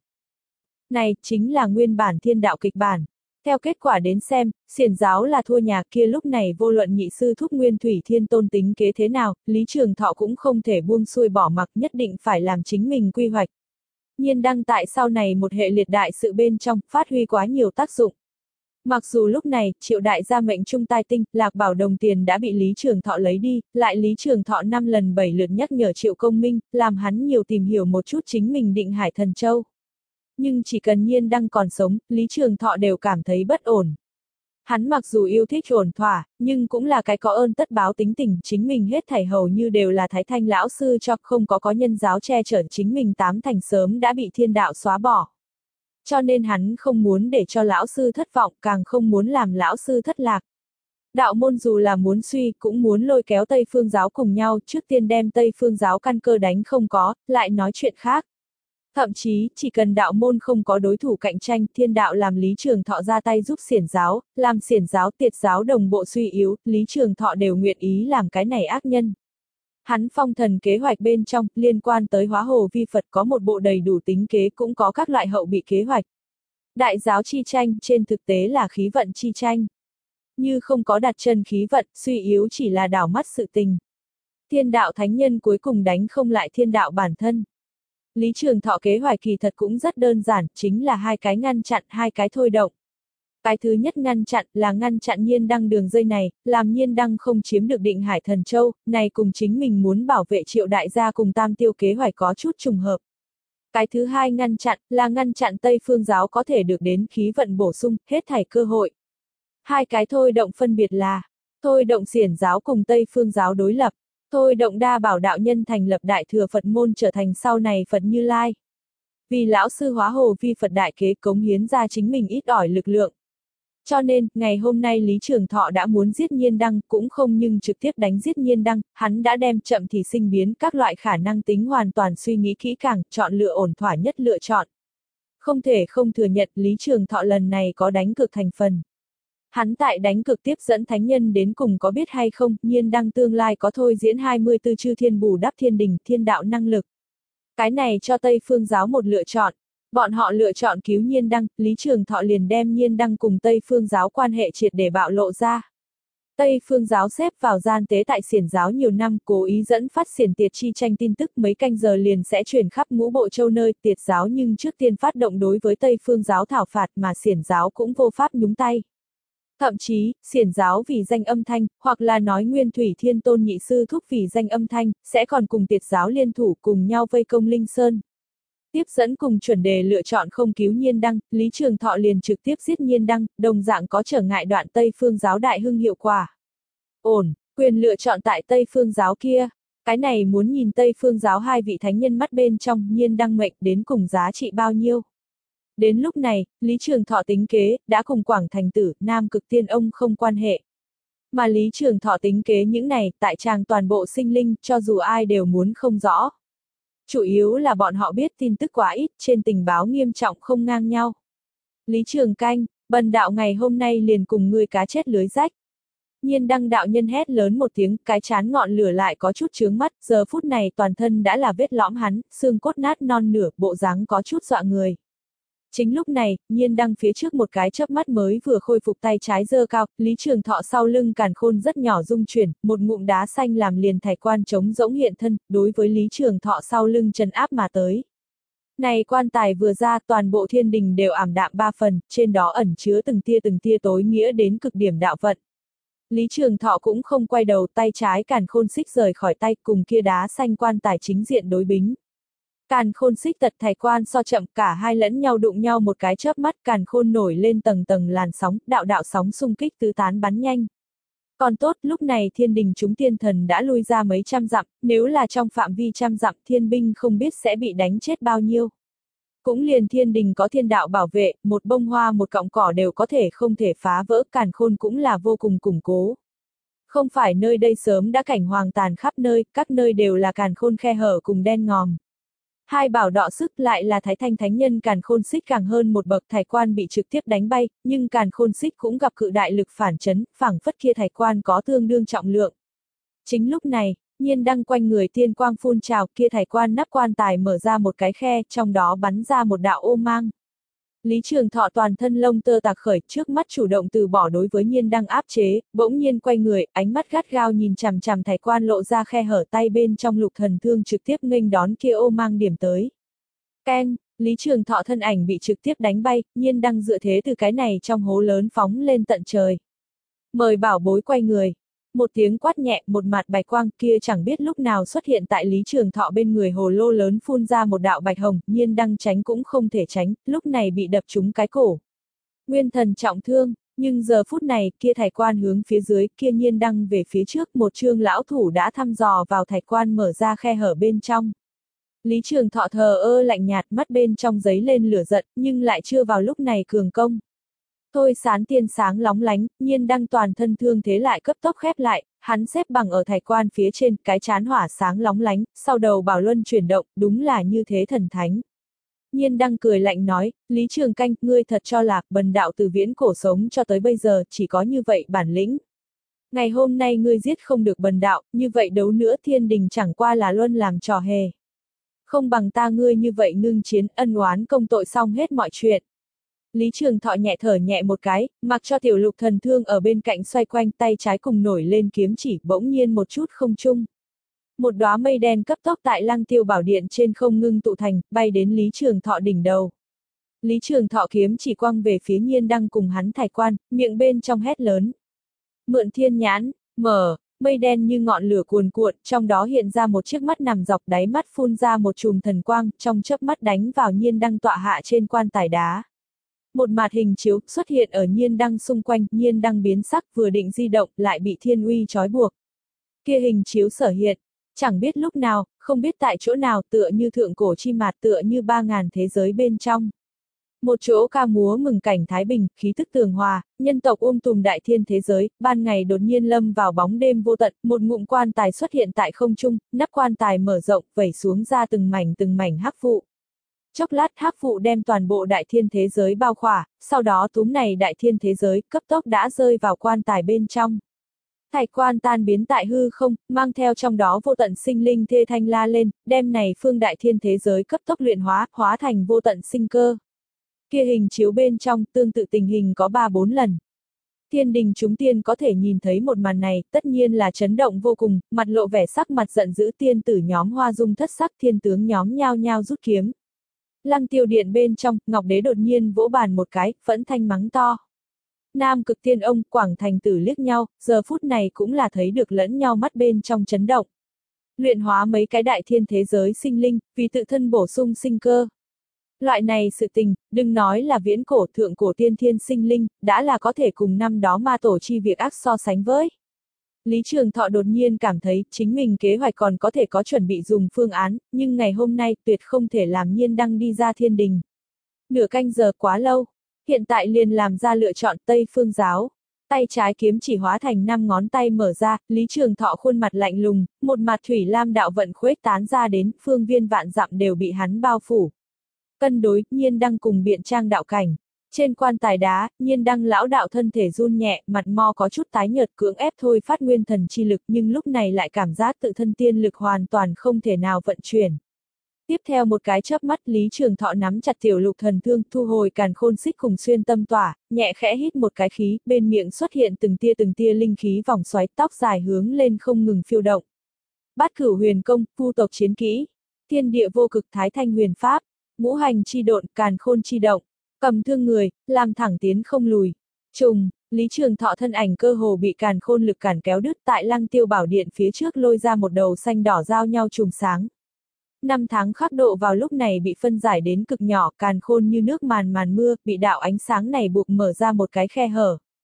S1: Này, chính là nguyên bản thiên đạo kịch bản. Theo kết quả đến xem, xiển giáo là thua nhà kia, lúc này vô luận nhị sư thúc Nguyên Thủy Thiên Tôn tính kế thế nào, Lý Trường Thọ cũng không thể buông xuôi bỏ mặc, nhất định phải làm chính mình quy hoạch. Nhiên Đăng tại sau này một hệ liệt đại sự bên trong, phát huy quá nhiều tác dụng. Mặc dù lúc này, Triệu đại gia mệnh trung tai tinh, Lạc Bảo đồng tiền đã bị Lý Trường Thọ lấy đi, lại Lý Trường Thọ năm lần bảy lượt nhắc nhở Triệu Công Minh, làm hắn nhiều tìm hiểu một chút chính mình Định Hải Thần Châu. Nhưng chỉ cần Nhiên Đăng còn sống, Lý Trường Thọ đều cảm thấy bất ổn. Hắn mặc dù yêu thích ổn thỏa, nhưng cũng là cái có ơn tất báo tính tình, chính mình hết thảy hầu như đều là Thái Thanh lão sư cho, không có có nhân giáo che chở, chính mình tám thành sớm đã bị thiên đạo xóa bỏ. Cho nên hắn không muốn để cho lão sư thất vọng, càng không muốn làm lão sư thất lạc. Đạo môn dù là muốn suy, cũng muốn lôi kéo Tây Phương giáo cùng nhau, trước tiên đem Tây Phương giáo căn cơ đánh không có, lại nói chuyện khác. Thậm chí, chỉ cần đạo môn không có đối thủ cạnh tranh, thiên đạo làm Lý Trường Thọ ra tay giúp xiển giáo, làm xiển giáo tiệt giáo đồng bộ suy yếu, Lý Trường Thọ đều nguyện ý làm cái này ác nhân. Hắn phong thần kế hoạch bên trong, liên quan tới hóa hồ vi Phật có một bộ đầy đủ tính kế, cũng có các loại hậu bị kế hoạch. Đại giáo chi tranh, trên thực tế là khí vận chi tranh. Như không có đặt chân khí vận, suy yếu chỉ là đảo mắt sự tình. Thiên đạo thánh nhân cuối cùng đánh không lại thiên đạo bản thân. Lý Trường Thọ kế hoạch kỳ thật cũng rất đơn giản, chính là hai cái ngăn chặn, hai cái thôi động. Cái thứ nhất ngăn chặn là ngăn chặn Nhiên Đăng đường dây này, làm Nhiên Đăng không chiếm được Định Hải Thần Châu, này cùng chính mình muốn bảo vệ Triệu đại gia cùng Tam Tiêu kế hoạch có chút trùng hợp. Cái thứ hai ngăn chặn là ngăn chặn Tây Phương giáo có thể được đến khí vận bổ sung, hết thảy cơ hội. Hai cái thôi động phân biệt là, thôi động xiển giáo cùng Tây Phương giáo đối lập. Thôi động đa bảo đạo nhân thành lập đại thừa Phật môn trở thành sau này Phật Như Lai. Vì lão sư hóa hồ vi Phật đại kế cống hiến ra chính mình ít ỏi lực lượng. Cho nên, ngày hôm nay Lý Trường Thọ đã muốn giết Nhiên Đăng, cũng không nhưng trực tiếp đánh giết Nhiên Đăng, hắn đã đem chậm thì sinh biến các loại khả năng tính hoàn toàn suy nghĩ kỹ càng, chọn lựa ổn thỏa nhất lựa chọn. Không thể không thừa nhận Lý Trường Thọ lần này có đánh cược thành phần. Hắn tại đánh cực tiếp dẫn thánh nhân đến cùng có biết hay không, Nhiên Đăng tương lai có thôi diễn hai mươi tư chư thiên bù đắp thiên đình, thiên đạo năng lực. Cái này cho Tây Phương giáo một lựa chọn. Bọn họ lựa chọn cứu Nhiên Đăng, Lý Trường Thọ liền đem Nhiên Đăng cùng Tây Phương giáo quan hệ triệt để bạo lộ ra. Tây Phương giáo xếp vào gian tế tại xiển giáo nhiều năm, cố ý dẫn phát xiển tiệt chi tranh tin tức mấy canh giờ liền sẽ truyền khắp ngũ bộ châu nơi tiệt giáo, nhưng trước tiên phát động đối với Tây Phương giáo thảo phạt mà xiển giáo cũng vô pháp nhúng tay. Thậm chí, xiển giáo vì danh âm thanh, hoặc là nói Nguyên Thủy Thiên Tôn nhị sư thúc vì danh âm thanh, sẽ còn cùng tiệt giáo liên thủ cùng nhau vây công Linh Sơn. Tiếp dẫn cùng chuẩn đề lựa chọn không cứu Nhiên Đăng, Lý Trường Thọ liền trực tiếp giết Nhiên Đăng, đồng dạng có trở ngại đoạn Tây Phương giáo đại hưng hiệu quả. Ổn, quyền lựa chọn tại Tây Phương giáo kia. Cái này muốn nhìn Tây Phương giáo hai vị thánh nhân mắt bên trong, Nhiên Đăng mệnh đến cùng giá trị bao nhiêu. Đến lúc này, Lý Trường Thọ tính kế, đã cùng Quảng Thành Tử, Nam Cực Tiên Ông không quan hệ. Mà Lý Trường Thọ tính kế những này, tại tràng toàn bộ sinh linh, cho dù ai đều muốn không rõ. Chủ yếu là bọn họ biết tin tức quá ít, trên tình báo nghiêm trọng không ngang nhau. Lý Trường Canh, bần đạo ngày hôm nay liền cùng ngươi cá chết lưới rách. Nhiên Đăng đạo nhân hét lớn một tiếng, cái chán ngọn lửa lại có chút chướng mắt, giờ phút này toàn thân đã là vết lõm hắn, xương cốt nát non nửa, bộ dáng có chút dọa người. Chính lúc này, Nhiên Đăng phía trước một cái chớp mắt mới vừa khôi phục tay trái giơ cao, Lý Trường Thọ sau lưng càn khôn rất nhỏ rung chuyển, một ngụm đá xanh làm liền thạch quan trống rỗng hiện thân, đối với Lý Trường Thọ sau lưng trấn áp mà tới. Này quan tài vừa ra, toàn bộ thiên đình đều ảm đạm ba phần, trên đó ẩn chứa từng tia từng tia tối nghĩa đến cực điểm đạo vận. Lý Trường Thọ cũng không quay đầu, tay trái càn khôn xích rời khỏi tay, cùng kia đá xanh quan tài chính diện đối bính. Càn khôn xích tật thạch quan so chậm, cả hai lẫn nhau đụng nhau một cái chớp mắt, càn khôn nổi lên tầng tầng làn sóng, đạo đạo sóng xung kích tứ tán bắn nhanh. Còn tốt, lúc này thiên đình chúng tiên thần đã lui ra mấy trăm dặm, nếu là trong phạm vi trăm dặm thiên binh không biết sẽ bị đánh chết bao nhiêu. Cũng liền thiên đình có thiên đạo bảo vệ, một bông hoa một cọng cỏ đều có thể không thể phá vỡ, càn khôn cũng là vô cùng củng cố. Không phải nơi đây sớm đã cảnh hoàng tàn khắp nơi, các nơi đều là càn khôn khe hở cùng đen ngòm. Hai bảo đọ sức lại là Thái Thanh Thánh Nhân càn khôn xích càng hơn một bậc, Thái Quan bị trực tiếp đánh bay, nhưng càn khôn xích cũng gặp cự đại lực phản chấn, phảng phất kia Thái Quan có tương đương trọng lượng. Chính lúc này, Nhiên Đăng quanh người tiên quang phun trào, kia Thái Quan nắp quan tài mở ra một cái khe, trong đó bắn ra một đạo ô mang. Lý Trường Thọ toàn thân lông tơ tạc khởi, trước mắt chủ động từ bỏ đối với Nhiên Đăng áp chế, bỗng nhiên quay người, ánh mắt gắt gao nhìn chằm chằm Thái Quan lộ ra khe hở, tay bên trong lục thần thương trực tiếp nghênh đón kia ô mang điểm tới. Keng, Lý Trường Thọ thân ảnh bị trực tiếp đánh bay, Nhiên Đăng dựa thế từ cái này trong hố lớn phóng lên tận trời. Mời bảo bối quay người. Một tiếng quát nhẹ, một mặt bạch quang kia chẳng biết lúc nào xuất hiện tại Lý Trường Thọ bên người, hồ lô lớn phun ra một đạo bạch hồng, Nhiên Đăng tránh cũng không thể tránh, lúc này bị đập trúng cái cổ. Nguyên thần trọng thương, nhưng giờ phút này, kia Thái Quan hướng phía dưới, kia Nhiên Đăng về phía trước, một trương lão thủ đã thăm dò vào Thái Quan mở ra khe hở bên trong. Lý Trường Thọ thờ ơ lạnh nhạt, mắt bên trong giấy lên lửa giận, nhưng lại chưa vào lúc này cường công. Thôi sán tiên sáng lóng lánh, Nhiên Đăng toàn thân thương thế lại cấp tốc khép lại, hắn xếp bằng ở Thái Quan phía trên, cái chán hỏa sáng lóng lánh, sau đầu bảo luân chuyển động, đúng là như thế thần thánh. Nhiên Đăng cười lạnh nói, Lý Trường Canh, ngươi thật cho là, bần đạo từ viễn cổ sống cho tới bây giờ, chỉ có như vậy bản lĩnh. Ngày hôm nay ngươi giết không được bần đạo, như vậy đấu nữa thiên đình chẳng qua là luân làm trò hề. Không bằng ta ngươi như vậy ngưng chiến, ân oán công tội xong hết mọi chuyện. Lý Trường Thọ nhẹ thở nhẹ một cái, mặc cho tiểu lục thần thương ở bên cạnh xoay quanh, tay trái cùng nổi lên kiếm chỉ, bỗng nhiên một chút không trung. Một đóa mây đen cấp tốc tại Lăng Tiêu Bảo Điện trên không ngưng tụ thành, bay đến Lý Trường Thọ đỉnh đầu. Lý Trường Thọ kiếm chỉ quăng về phía Nhiên Đăng cùng hắn Thái Quan, miệng bên trong hét lớn. Mượn thiên nhãn, mở, mây đen như ngọn lửa cuồn cuộn, trong đó hiện ra một chiếc mắt nằm dọc đáy mắt phun ra một chùm thần quang, trong chớp mắt đánh vào Nhiên Đăng tọa hạ trên quan tài đá. Một mạt hình chiếu xuất hiện ở Nhiên Đăng xung quanh, Nhiên Đăng biến sắc, vừa định di động, lại bị thiên uy trói buộc. Kia hình chiếu sở hiện, chẳng biết lúc nào, không biết tại chỗ nào, tựa như thượng cổ chi mạt, tựa như ba ngàn thế giới bên trong. Một chỗ ca múa mừng cảnh thái bình, khí tức tường hòa, nhân tộc um tùm đại thiên thế giới, ban ngày đột nhiên lâm vào bóng đêm vô tận, một ngụm quan tài xuất hiện tại không trung, nắp quan tài mở rộng, vẩy xuống ra từng mảnh từng mảnh hắc vụ. Chốc lát hắc vụ đem toàn bộ đại thiên thế giới bao khỏa, sau đó túm này đại thiên thế giới, cấp tốc đã rơi vào quan tài bên trong. Thái Quan tan biến tại hư không, mang theo trong đó vô tận sinh linh thê thanh la lên, đem này phương đại thiên thế giới cấp tốc luyện hóa, hóa thành vô tận sinh cơ. Kia hình chiếu bên trong, tương tự tình hình có ba bốn lần. Thiên đình chúng tiên có thể nhìn thấy một màn này, tất nhiên là chấn động vô cùng, mặt lộ vẻ sắc mặt giận dữ, tiên tử nhóm hoa dung thất sắc, thiên tướng nhóm nhao nhao rút kiếm. Lăng Tiêu Điện bên trong, Ngọc Đế đột nhiên vỗ bàn một cái, phẫn thanh mắng to. Nam Cực Tiên ông, Quảng Thành Tử liếc nhau, giờ phút này cũng là thấy được lẫn nhau mắt bên trong chấn động. Luyện hóa mấy cái đại thiên thế giới sinh linh, vì tự thân bổ sung sinh cơ. Loại này sự tình, đừng nói là viễn cổ thượng cổ tiên thiên sinh linh, đã là có thể cùng năm đó ma tổ chi việc ác so sánh với. Lý Trường Thọ đột nhiên cảm thấy chính mình kế hoạch còn có thể có chuẩn bị dùng phương án, nhưng ngày hôm nay tuyệt không thể làm Nhiên Đăng đi ra thiên đình. Nửa canh giờ quá lâu, hiện tại liền làm ra lựa chọn Tây Phương Giáo. Tay trái kiếm chỉ hóa thành năm ngón tay mở ra, Lý Trường Thọ khuôn mặt lạnh lùng, một mặt thủy lam đạo vận khuếch tán ra đến, phương viên vạn dặm đều bị hắn bao phủ. Cân đối, Nhiên Đăng cùng biện trang đạo cảnh. Trên quan tài đá, Nhiên Đăng lão đạo thân thể run nhẹ, mặt mo có chút tái nhợt, cưỡng ép thôi phát nguyên thần chi lực, nhưng lúc này lại cảm giác tự thân tiên lực hoàn toàn không thể nào vận chuyển. Tiếp theo một cái chớp mắt, Lý Trường Thọ nắm chặt tiểu lục thần thương, thu hồi càn khôn xích cùng xuyên tâm tỏa, nhẹ khẽ hít một cái khí, bên miệng xuất hiện từng tia từng tia linh khí vòng xoáy, tóc dài hướng lên không ngừng phiêu động. Bát Cửu Huyền Công, Vu tộc chiến kỹ, Thiên Địa Vô Cực Thái Thanh Huyền Pháp, Ngũ Hành chi độn, Càn Khôn chi động, cầm thương người, làm thẳng tiến không lùi. Trùng, Lý Trường Thọ thân ảnh cơ hồ bị càn khôn lực cản kéo đứt, tại Lăng Tiêu Bảo Điện phía trước lôi ra một đầu xanh đỏ giao nhau trùng sáng. Năm tháng khắc độ vào lúc này bị phân giải đến cực nhỏ, càn khôn như nước màn màn mưa, bị đạo ánh sáng này buộc mở ra một cái khe hở.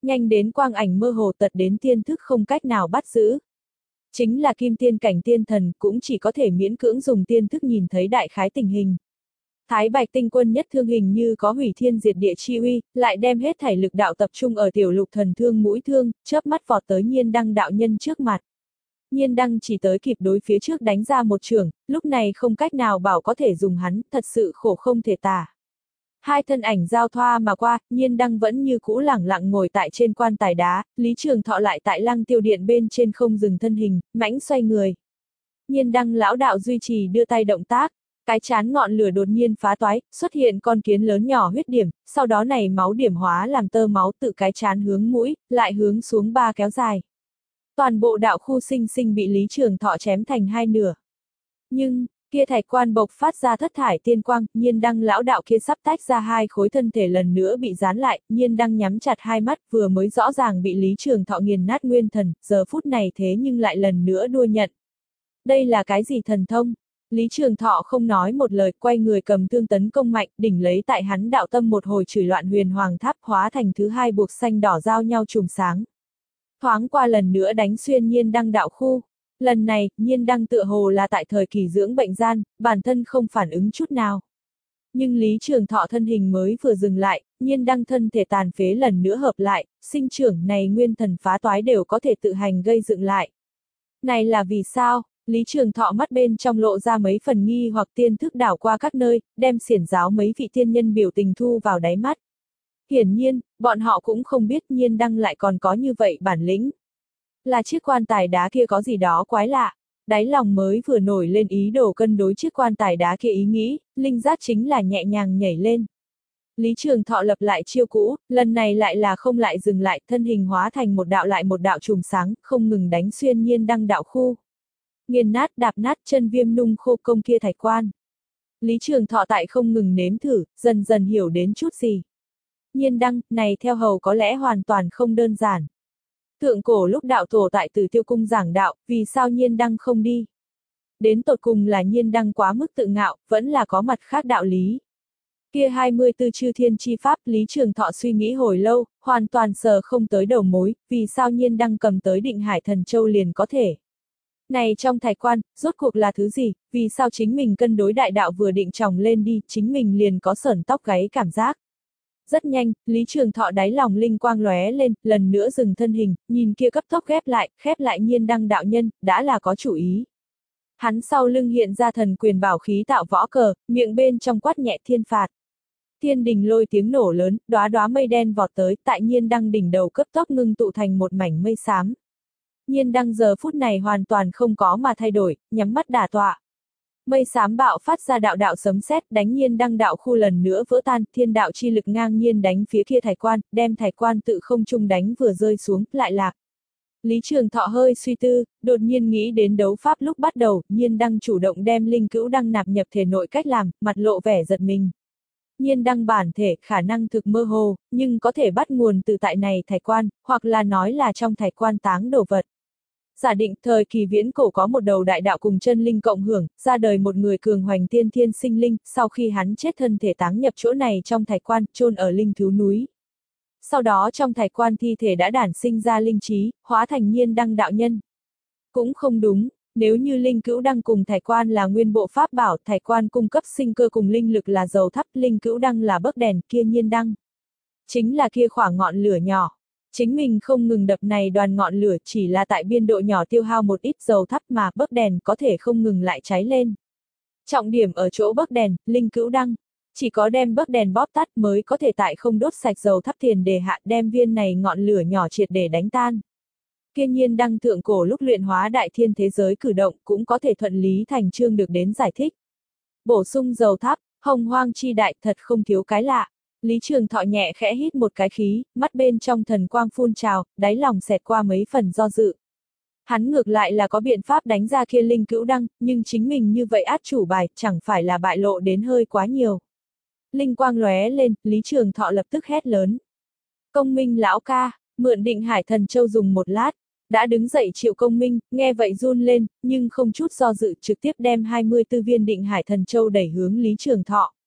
S1: nhanh đến quang ảnh mơ hồ, tật đến tiên thức không cách nào bắt giữ. Chính là kim tiên cảnh tiên thần cũng chỉ có thể miễn cưỡng dùng tiên thức nhìn thấy đại khái tình hình. Thái Bạch tinh quân nhất thương hình như có hủy thiên diệt địa chi uy, lại đem hết thảy lực đạo tập trung ở tiểu lục thần thương mũi thương, chớp mắt vọt tới Nhiên Đăng đạo nhân trước mặt. Nhiên Đăng chỉ tới kịp đối phía trước đánh ra một chưởng, lúc này không cách nào bảo có thể dùng hắn, thật sự khổ không thể tả. Hai thân ảnh giao thoa mà qua, Nhiên Đăng vẫn như cũ lẳng lặng ngồi tại trên quan tài đá, Lý Trường Thọ lại tại Lăng Tiêu Điện bên trên không dừng thân hình, mãnh xoay người. Nhiên Đăng lão đạo duy trì đưa tay động tác, cái chán ngọn lửa đột nhiên phá toái, xuất hiện con kiến lớn nhỏ huyết điểm, sau đó này máu điểm hóa làm tơ máu tự cái chán hướng mũi, lại hướng xuống ba kéo dài. Toàn bộ đạo khu sinh sinh bị Lý Trường Thọ chém thành hai nửa. Nhưng, kia thạch quan bộc phát ra thất thải tiên quang, Nhiên Đăng lão đạo kia sắp tách ra hai khối thân thể lần nữa bị dán lại, Nhiên Đăng nhắm chặt hai mắt vừa mới rõ ràng bị Lý Trường Thọ nghiền nát nguyên thần, giờ phút này thế nhưng lại lần nữa đua nhận. Đây là cái gì thần thông? Lý Trường Thọ không nói một lời, quay người cầm thương tấn công mạnh, đỉnh lấy tại hắn đạo tâm một hồi chửi loạn huyền hoàng tháp hóa thành thứ hai buộc xanh đỏ giao nhau trùm sáng. Thoáng qua lần nữa đánh xuyên Nhiên Đăng đạo khu. Lần này, Nhiên Đăng tựa hồ là tại thời kỳ dưỡng bệnh gian, bản thân không phản ứng chút nào. Nhưng Lý Trường Thọ thân hình mới vừa dừng lại, Nhiên Đăng thân thể tàn phế lần nữa hợp lại, sinh trưởng này nguyên thần phá toái đều có thể tự hành gây dựng lại. Này là vì sao? Lý Trường Thọ mắt bên trong lộ ra mấy phần nghi hoặc tiên thức đảo qua các nơi, đem xiển giáo mấy vị tiên nhân biểu tình thu vào đáy mắt. Hiển nhiên, bọn họ cũng không biết Nhiên Đăng lại còn có như vậy bản lĩnh. Là chiếc quan tài đá kia có gì đó quái lạ, đáy lòng mới vừa nổi lên ý đồ cân đối chiếc quan tài đá kia ý nghĩ, linh giác chính là nhẹ nhàng nhảy lên. Lý Trường Thọ lập lại chiêu cũ, lần này lại là không lại dừng lại, thân hình hóa thành một đạo lại một đạo chùm sáng, không ngừng đánh xuyên Nhiên Đăng đạo khu. Nghiền nát đạp nát chân viêm nung khô công kia thạch quan. Lý Trường Thọ tại không ngừng nếm thử, dần dần hiểu đến chút gì. Nhiên Đăng, này theo hầu có lẽ hoàn toàn không đơn giản. Thượng cổ lúc đạo tổ tại Tử Tiêu Cung giảng đạo, vì sao Nhiên Đăng không đi? Đến tột cùng là Nhiên Đăng quá mức tự ngạo, vẫn là có mặt khác đạo lý. Kia hai mươi tư chư thiên chi pháp, Lý Trường Thọ suy nghĩ hồi lâu, hoàn toàn sờ không tới đầu mối, vì sao Nhiên Đăng cầm tới Định Hải Thần Châu liền có thể. Này trong thạch quan, rốt cuộc là thứ gì, vì sao chính mình cân đối đại đạo vừa định tròng lên đi, chính mình liền có sởn tóc gáy cảm giác. Rất nhanh, Lý Trường Thọ đáy lòng linh quang lóe lên, lần nữa dừng thân hình, nhìn kia cấp tốc ghép lại, khép lại Nhiên Đăng đạo nhân, đã là có chủ ý. Hắn sau lưng hiện ra thần quyền bảo khí tạo võ cờ, miệng bên trong quát nhẹ thiên phạt. Thiên đình lôi tiếng nổ lớn, đóa đóa mây đen vọt tới, tại Nhiên Đăng đỉnh đầu cấp tốc ngưng tụ thành một mảnh mây xám. Nhiên Đăng giờ phút này hoàn toàn không có mà thay đổi, nhắm mắt đả tọa. Mây xám bạo phát ra đạo đạo sấm sét, đánh Nhiên Đăng đạo khu lần nữa vỡ tan, thiên đạo chi lực ngang nhiên đánh phía kia thạch quan, đem thạch quan tự không trung đánh vừa rơi xuống, lại lạc. Lý Trường Thọ hơi suy tư, đột nhiên nghĩ đến đấu pháp lúc bắt đầu, Nhiên Đăng chủ động đem linh cữu đăng nạp nhập thể nội cách làm, mặt lộ vẻ giật mình. Nhiên Đăng bản thể khả năng thực mơ hồ, nhưng có thể bắt nguồn từ tại này thạch quan, hoặc là nói là trong thạch quan táng đồ vật. Giả định thời kỳ viễn cổ có một đầu đại đạo cùng chân linh cộng hưởng, ra đời một người cường hoành tiên thiên sinh linh, sau khi hắn chết thân thể táng nhập chỗ này trong thạch quan, chôn ở linh thú núi. Sau đó trong thạch quan thi thể đã đản sinh ra linh trí, hóa thành Nhiên Đăng đạo nhân. Cũng không đúng, nếu như linh cữu đăng cùng thạch quan là nguyên bộ pháp bảo, thạch quan cung cấp sinh cơ cùng linh lực là dầu thắp, linh cữu đăng là bấc đèn, kia Nhiên Đăng chính là kia khoảng ngọn lửa nhỏ. Chính mình không ngừng đập này đoàn ngọn lửa, chỉ là tại biên độ nhỏ tiêu hao một ít dầu thắp mà bấc đèn có thể không ngừng lại cháy lên. Trọng điểm ở chỗ bấc đèn, linh cữu đăng. Chỉ có đem bấc đèn bóp tắt mới có thể tại không đốt sạch dầu thắp tiền đề hạ đem viên này ngọn lửa nhỏ triệt để đánh tan. Kia Nhiên Đăng thượng cổ lúc luyện hóa đại thiên thế giới cử động cũng có thể thuận lý thành chương được đến giải thích. Bổ sung dầu thắp, hồng hoang chi đại thật không thiếu cái lạ. Lý Trường Thọ nhẹ khẽ hít một cái khí, mắt bên trong thần quang phun trào, đáy lòng xẹt qua mấy phần do dự. Hắn ngược lại là có biện pháp đánh ra kia linh cữu đăng, nhưng chính mình như vậy át chủ bài, chẳng phải là bại lộ đến hơi quá nhiều. Linh quang lóe lên, Lý Trường Thọ lập tức hét lớn. Công Minh lão ca, mượn Định Hải Thần Châu dùng một lát, đã đứng dậy Triệu Công Minh, nghe vậy run lên, nhưng không chút do dự trực tiếp đem hai mươi tư viên Định Hải Thần Châu đẩy hướng Lý Trường Thọ.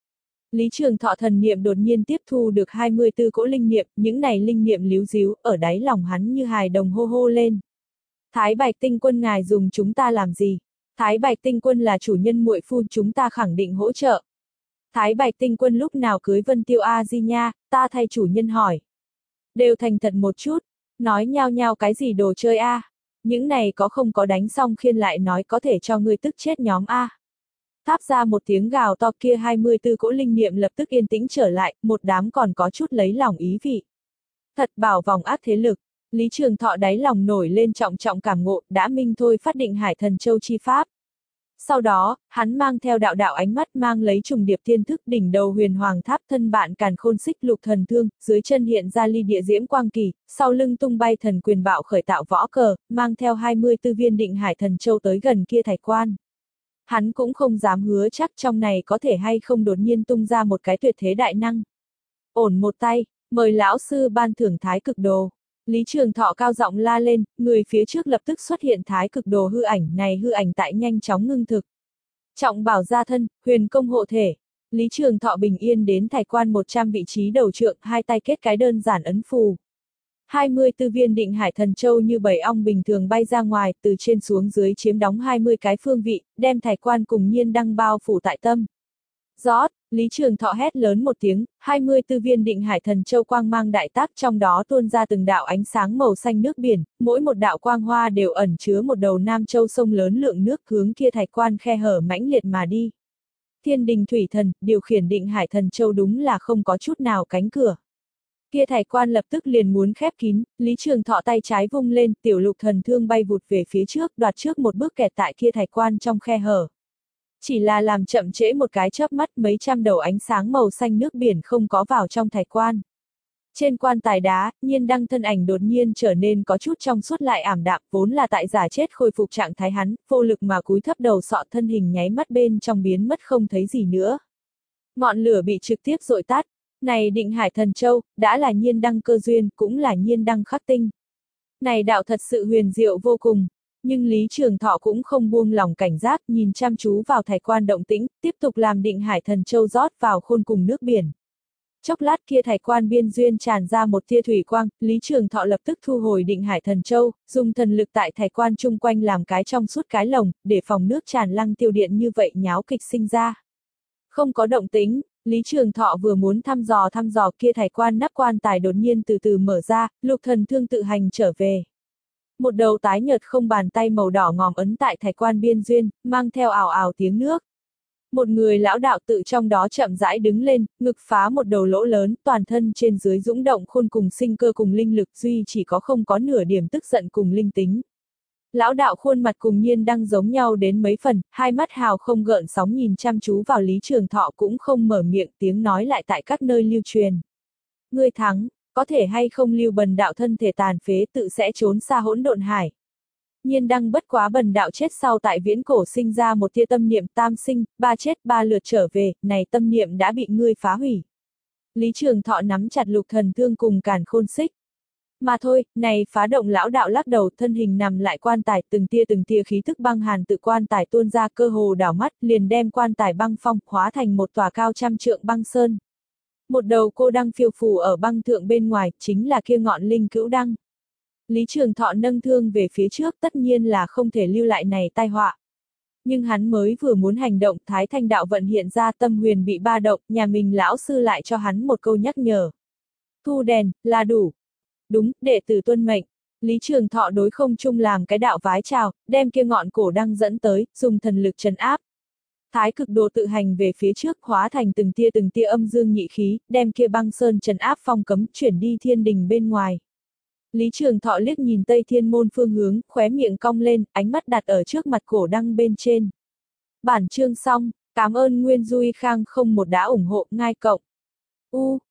S1: Lý Trường Thọ thần niệm đột nhiên tiếp thu được hai mươi tư cỗ linh niệm, những này linh niệm líu díu, ở đáy lòng hắn như hài đồng hô hô lên. Thái Bạch Tinh Quân ngài dùng chúng ta làm gì? Thái Bạch Tinh Quân là chủ nhân muội phu, chúng ta khẳng định hỗ trợ. Thái Bạch Tinh Quân lúc nào cưới Vân Tiêu A Di nha, ta thay chủ nhân hỏi. Đều thành thật một chút, nói nhao nhao cái gì đồ chơi a? Những này có không có đánh xong khiên lại nói có thể cho ngươi tức chết nhóm a. Tháp ra một tiếng gào to kia hai mươi tư cỗ linh niệm lập tức yên tĩnh trở lại, một đám còn có chút lấy lòng ý vị. Thật bảo vòng ác thế lực, Lý Trường Thọ đáy lòng nổi lên trọng trọng cảm ngộ, đã minh thôi phát định Hải Thần Châu chi pháp. Sau đó, hắn mang theo đạo đạo ánh mắt mang lấy trùng điệp thiên thức đỉnh đầu huyền hoàng tháp thân bạn càn khôn xích lục thần thương, dưới chân hiện ra ly địa diễm quang kỳ, sau lưng tung bay thần quyền bạo khởi tạo võ cờ, mang theo hai mươi tư viên định Hải Thần Châu tới gần kia thạch quan. Hắn cũng không dám hứa chắc trong này có thể hay không đột nhiên tung ra một cái tuyệt thế đại năng. Ổn một tay, mời lão sư ban thưởng thái cực đồ. Lý Trường Thọ cao giọng la lên, người phía trước lập tức xuất hiện thái cực đồ hư ảnh, này hư ảnh tại nhanh chóng ngưng thực. Trọng bảo gia thân, huyền công hộ thể. Lý Trường Thọ bình yên đến thạch quan một trăm vị trí đầu trượng, hai tay kết cái đơn giản ấn phù. hai mươi tư viên định Hải Thần Châu như bầy ong bình thường bay ra ngoài, từ trên xuống dưới chiếm đóng hai mươi cái phương vị, đem thạch quan cùng nhiên đăng bao phủ tại tâm. Rót, Lý Trường Thọ hét lớn một tiếng, hai mươi tư viên định Hải Thần Châu quang mang đại tác, trong đó tuôn ra từng đạo ánh sáng màu xanh nước biển, mỗi một đạo quang hoa đều ẩn chứa một đầu Nam Châu sông lớn lượng nước hướng kia thạch quan khe hở mãnh liệt mà đi. Thiên đình thủy thần, điều khiển định Hải Thần Châu đúng là không có chút nào cánh cửa. Kia thạch quan lập tức liền muốn khép kín, Lý Trường Thọ tay trái vung lên, tiểu lục thần thương bay vụt về phía trước, đoạt trước một bước kẹt tại kia thạch quan trong khe hở. Chỉ là làm chậm trễ một cái chớp mắt, mấy trăm đầu ánh sáng màu xanh nước biển không có vào trong thạch quan. Trên quan tài đá, nhiên đăng thân ảnh đột nhiên trở nên có chút trong suốt lại ảm đạm, vốn là tại giả chết khôi phục trạng thái hắn, vô lực mà cúi thấp đầu sọ thân hình nháy mắt bên trong biến mất không thấy gì nữa. Ngọn lửa bị trực tiếp dội tắt, này định Hải Thần Châu, đã là nhiên đăng cơ duyên, cũng là nhiên đăng khắc tinh. Này đạo thật sự huyền diệu vô cùng. Nhưng Lý Trường Thọ cũng không buông lỏng cảnh giác, nhìn chăm chú vào thạch quan động tĩnh, tiếp tục làm định Hải Thần Châu rót vào khôn cùng nước biển. Chốc lát kia thạch quan biên duyên tràn ra một tia thủy quang, Lý Trường Thọ lập tức thu hồi định Hải Thần Châu, dùng thần lực tại thạch quan chung quanh làm cái trong suốt cái lồng, để phòng nước tràn lăng tiêu điện như vậy nháo kịch sinh ra. Không có động tĩnh, Lý Trường Thọ vừa muốn thăm dò thăm dò kia thạch quan nắp quan tài đột nhiên từ từ mở ra, lục thần thương tự hành trở về. Một đầu tái nhợt không bàn tay màu đỏ ngòm ấn tại thạch quan biên duyên, mang theo ào ào tiếng nước. Một người lão đạo tự trong đó chậm rãi đứng lên, ngực phá một đầu lỗ lớn, toàn thân trên dưới dũng động khôn cùng sinh cơ cùng linh lực, duy chỉ có không có nửa điểm tức giận cùng linh tính. Lão đạo khuôn mặt cùng nhiên đang giống nhau đến mấy phần, hai mắt hào không gợn sóng nhìn chăm chú vào Lý Trường Thọ cũng không mở miệng, tiếng nói lại tại các nơi lưu truyền. Ngươi thắng. Có thể hay không lưu bần đạo thân thể tàn phế tự sẽ trốn xa hỗn độn hải. Nhiên đăng bất quá bần đạo chết sau tại viễn cổ sinh ra một tia tâm niệm tam sinh, ba chết ba lượt trở về, này tâm niệm đã bị ngươi phá hủy. Lý Trường Thọ nắm chặt lục thần thương cùng càn khôn xích. Mà thôi, này phá động lão đạo lắc đầu, thân hình nằm lại quan tài, từng tia từng tia khí tức băng hàn tự quan tài tuôn ra, cơ hồ đảo mắt, liền đem quan tài băng phong, hóa thành một tòa cao trăm trượng băng sơn. Một đầu cô đăng phiêu phù ở băng thượng bên ngoài, chính là kia ngọn linh cữu đăng. Lý Trường Thọ nâng thương về phía trước, tất nhiên là không thể lưu lại này tai họa. Nhưng hắn mới vừa muốn hành động, Thái Thanh đạo vận hiện ra, tâm huyền bị ba động, nhà mình lão sư lại cho hắn một câu nhắc nhở. Thu đèn, là đủ. Đúng, đệ tử tuân mệnh. Lý Trường Thọ đối không trung làm cái đạo vái chào, đem kia ngọn cổ đăng dẫn tới, dùng thần lực trấn áp. Thái cực đồ tự hành về phía trước, hóa thành từng tia từng tia âm dương nhị khí, đem kia băng sơn trấn áp phong cấm, chuyển đi thiên đình bên ngoài. Lý Trường Thọ liếc nhìn Tây Thiên môn phương hướng, khóe miệng cong lên, ánh mắt đặt ở trước mặt cổ đăng bên trên. Bản chương xong, cảm ơn Nguyên Duy Khang không một đã ủng hộ, ngai cộng. U